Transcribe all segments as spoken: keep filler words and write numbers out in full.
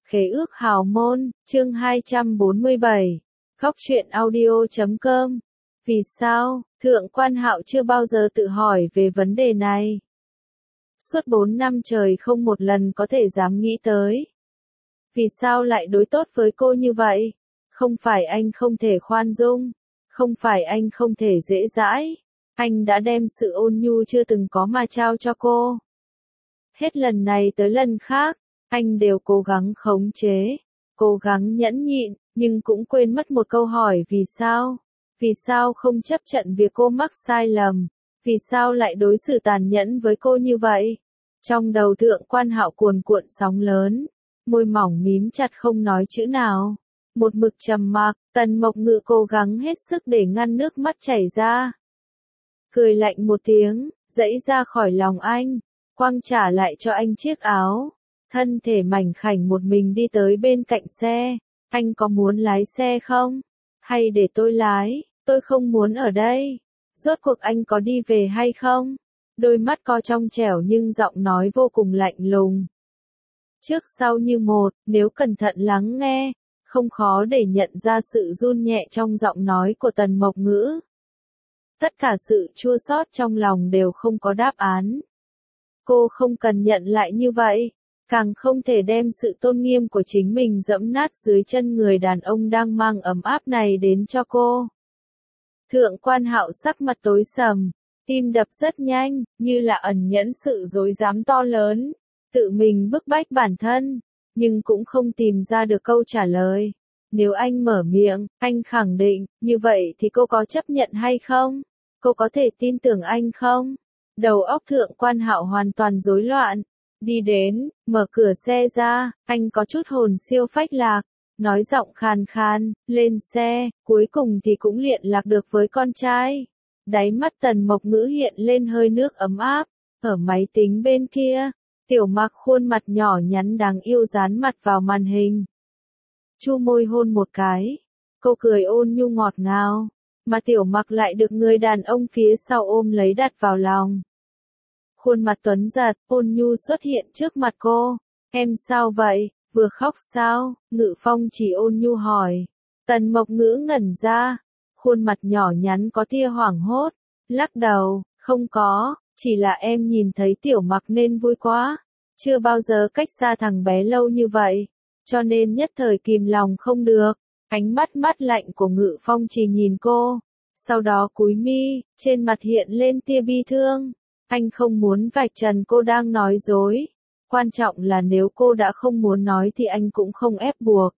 Khế ước hào môn, chương hai trăm bốn mươi bảy. Góc truyện audio chấm com. Vì sao, Thượng Quan Hạo chưa bao giờ tự hỏi về vấn đề này? Suốt bốn năm trời không một lần có thể dám nghĩ tới. Vì sao lại đối tốt với cô như vậy? Không phải anh không thể khoan dung, không phải anh không thể dễ dãi, anh đã đem sự ôn nhu chưa từng có mà trao cho cô. Hết lần này tới lần khác, anh đều cố gắng khống chế, cố gắng nhẫn nhịn, nhưng cũng quên mất một câu hỏi vì sao? Vì sao không chấp nhận việc cô mắc sai lầm? Vì sao lại đối xử tàn nhẫn với cô như vậy? Trong đầu Thượng Quan Hạo cuồn cuộn sóng lớn, môi mỏng mím chặt không nói chữ nào. Một mực trầm mặc, Tần Mộc Ngự cố gắng hết sức để ngăn nước mắt chảy ra. Cười lạnh một tiếng, giãy ra khỏi lòng anh, quăng trả lại cho anh chiếc áo. Thân thể mảnh khảnh một mình đi tới bên cạnh xe. Anh có muốn lái xe không? Hay để tôi lái? Tôi không muốn ở đây. Rốt cuộc anh có đi về hay không? Đôi mắt co trong trẻo nhưng giọng nói vô cùng lạnh lùng. Trước sau như một, nếu cẩn thận lắng nghe, không khó để nhận ra sự run nhẹ trong giọng nói của Tần Mộc Ngữ. Tất cả sự chua xót trong lòng đều không có đáp án. Cô không cần nhận lại như vậy, càng không thể đem sự tôn nghiêm của chính mình dẫm nát dưới chân người đàn ông đang mang ấm áp này đến cho cô. Thượng Quan Hạo sắc mặt tối sầm, tim đập rất nhanh, như là ẩn nhẫn sự dối dám to lớn, tự mình bức bách bản thân, nhưng cũng không tìm ra được câu trả lời. Nếu anh mở miệng, anh khẳng định, như vậy thì cô có chấp nhận hay không? Cô có thể tin tưởng anh không? Đầu óc Thượng Quan Hạo hoàn toàn rối loạn. Đi đến, mở cửa xe ra, anh có chút hồn siêu phách lạc, nói giọng khàn khàn, lên xe, cuối cùng thì cũng liên lạc được với con trai. Đáy mắt Tần Mộc Ngữ hiện lên hơi nước ấm áp, ở máy tính bên kia, Tiểu Mặc khuôn mặt nhỏ nhắn đáng yêu dán mặt vào màn hình. Chu môi hôn một cái, cô cười ôn nhu ngọt ngào, mà Tiểu Mặc lại được người đàn ông phía sau ôm lấy đặt vào lòng. Khuôn mặt tuấn giật, ôn nhu xuất hiện trước mặt cô. Em sao vậy, vừa khóc sao? Ngự Phong chỉ ôn nhu hỏi. Tần Mộc Ngữ ngẩn ra, khuôn mặt nhỏ nhắn có tia hoảng hốt, lắc đầu, không có, chỉ là em nhìn thấy Tiểu Mặc nên vui quá. Chưa bao giờ cách xa thằng bé lâu như vậy, cho nên nhất thời kìm lòng không được. Ánh mắt mắt lạnh của Ngự Phong chỉ nhìn cô, sau đó cúi mi, trên mặt hiện lên tia bi thương. Anh không muốn vạch trần cô đang nói dối. Quan trọng là nếu cô đã không muốn nói thì anh cũng không ép buộc.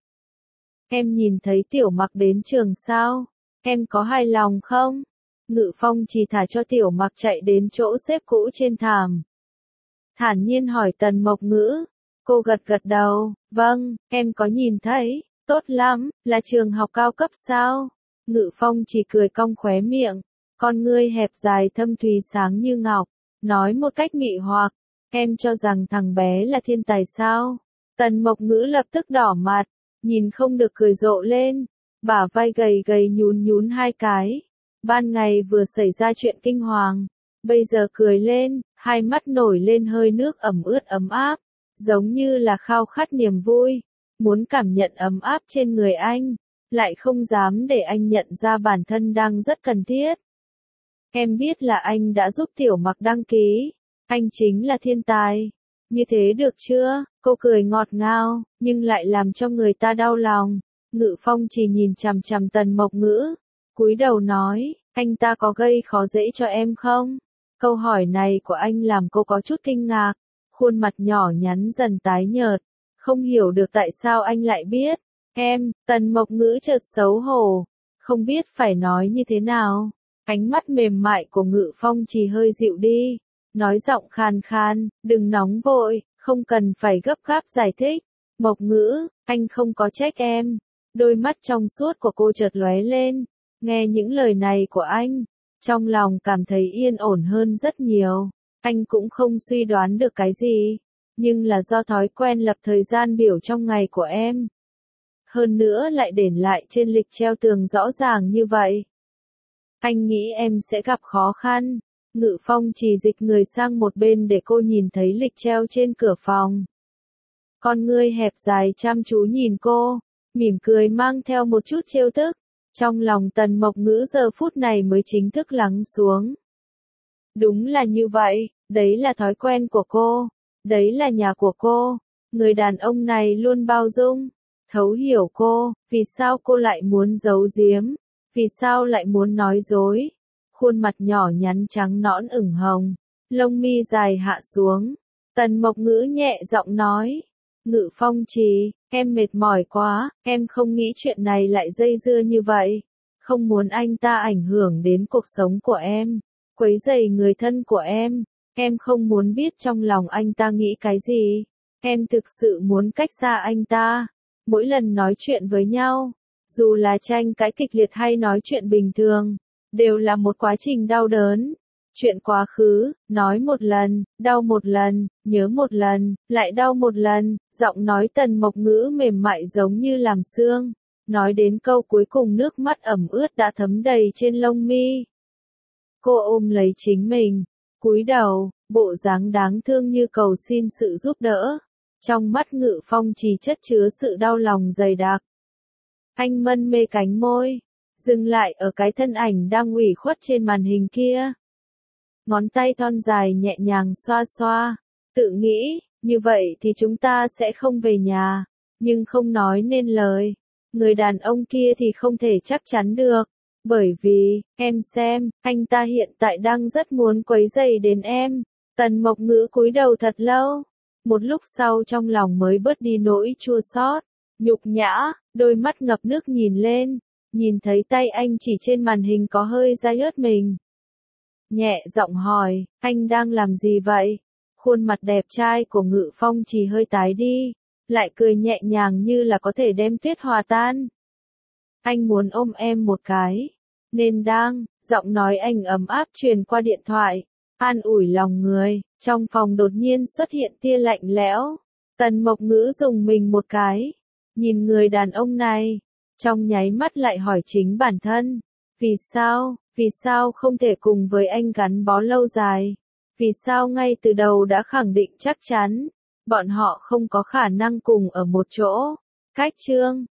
Em nhìn thấy Tiểu Mặc đến trường sao? Em có hài lòng không? Ngự Phong chỉ thả cho Tiểu Mặc chạy đến chỗ xếp cũ trên thảm. Thản nhiên hỏi Tần Mộc Ngữ. Cô gật gật đầu, vâng, em có nhìn thấy, tốt lắm, là trường học cao cấp sao? Ngự Phong chỉ cười cong khóe miệng, con ngươi hẹp dài thâm thúy sáng như ngọc. Nói một cách mị hoặc, em cho rằng thằng bé là thiên tài sao? Tần Mộc Ngữ lập tức đỏ mặt, nhìn không được cười rộ lên, bả vai gầy gầy nhún nhún hai cái. Ban ngày vừa xảy ra chuyện kinh hoàng, bây giờ cười lên, hai mắt nổi lên hơi nước ẩm ướt ấm áp, giống như là khao khát niềm vui, muốn cảm nhận ấm áp trên người anh, lại không dám để anh nhận ra bản thân đang rất cần thiết. Em biết là anh đã giúp Tiểu Mặc đăng ký, anh chính là thiên tài. Như thế được chưa? Cô cười ngọt ngào, nhưng lại làm cho người ta đau lòng. Ngự Phong chỉ nhìn chằm chằm Tần Mộc Ngữ, cúi đầu nói, anh ta có gây khó dễ cho em không? Câu hỏi này của anh làm cô có chút kinh ngạc, khuôn mặt nhỏ nhắn dần tái nhợt, không hiểu được tại sao anh lại biết. Em, Tần Mộc Ngữ chợt xấu hổ, không biết phải nói như thế nào. Ánh mắt mềm mại của Ngự Phong chỉ hơi dịu đi, nói giọng khàn khàn, đừng nóng vội, không cần phải gấp gáp giải thích. Mộc Ngữ, anh không có trách em. Đôi mắt trong suốt của cô chợt lóe lên, nghe những lời này của anh, trong lòng cảm thấy yên ổn hơn rất nhiều. Anh cũng không suy đoán được cái gì, nhưng là do thói quen lập thời gian biểu trong ngày của em. Hơn nữa lại để lại trên lịch treo tường rõ ràng như vậy. Anh nghĩ em sẽ gặp khó khăn. Ngự Phong chỉ dịch người sang một bên để cô nhìn thấy lịch treo trên cửa phòng. Con ngươi hẹp dài chăm chú nhìn cô, mỉm cười mang theo một chút trêu tức. Trong lòng Tần Mộc Ngữ giờ phút này mới chính thức lắng xuống. Đúng là như vậy, đấy là thói quen của cô, đấy là nhà của cô. Người đàn ông này luôn bao dung, thấu hiểu cô, vì sao cô lại muốn giấu giếm, vì sao lại muốn nói dối. Khuôn mặt nhỏ nhắn trắng nõn ửng hồng, lông mi dài hạ xuống. Tần Mộc Ngữ nhẹ giọng nói, Ngự Phong Trì, em mệt mỏi quá, em không nghĩ chuyện này lại dây dưa như vậy. Không muốn anh ta ảnh hưởng đến cuộc sống của em, quấy rầy người thân của em. Em không muốn biết trong lòng anh ta nghĩ cái gì. Em thực sự muốn cách xa anh ta. Mỗi lần nói chuyện với nhau, dù là tranh cãi kịch liệt hay nói chuyện bình thường, đều là một quá trình đau đớn. Chuyện quá khứ, nói một lần, đau một lần, nhớ một lần, lại đau một lần. Giọng nói Tần Mộc Ngữ mềm mại giống như làm xương. Nói đến câu cuối cùng nước mắt ẩm ướt đã thấm đầy trên lông mi. Cô ôm lấy chính mình, cúi đầu, bộ dáng đáng thương như cầu xin sự giúp đỡ. Trong mắt Ngự Phong Trì chất chứa sự đau lòng dày đặc. Anh mân mê cánh môi, dừng lại ở cái thân ảnh đang ủy khuất trên màn hình kia. Ngón tay thon dài nhẹ nhàng xoa xoa, tự nghĩ, như vậy thì chúng ta sẽ không về nhà, nhưng không nói nên lời. Người đàn ông kia thì không thể chắc chắn được, bởi vì, em xem, anh ta hiện tại đang rất muốn quấy rầy đến em. Tần Mộc Ngữ cúi đầu thật lâu, một lúc sau trong lòng mới bớt đi nỗi chua xót, nhục nhã, đôi mắt ngập nước nhìn lên, nhìn thấy tay anh chỉ trên màn hình có hơi dai ướt mình. Nhẹ giọng hỏi, anh đang làm gì vậy? Khuôn mặt đẹp trai của Ngự Phong Trì hơi tái đi, lại cười nhẹ nhàng như là có thể đem tuyết hòa tan. Anh muốn ôm em một cái, nên đang, giọng nói anh ấm áp truyền qua điện thoại, an ủi lòng người. Trong phòng đột nhiên xuất hiện tia lạnh lẽo. Tần Mộc Ngữ dùng mình một cái, nhìn người đàn ông này, trong nháy mắt lại hỏi chính bản thân, vì sao, vì sao không thể cùng với anh gắn bó lâu dài, vì sao ngay từ đầu đã khẳng định chắc chắn, bọn họ không có khả năng cùng ở một chỗ. Cách chương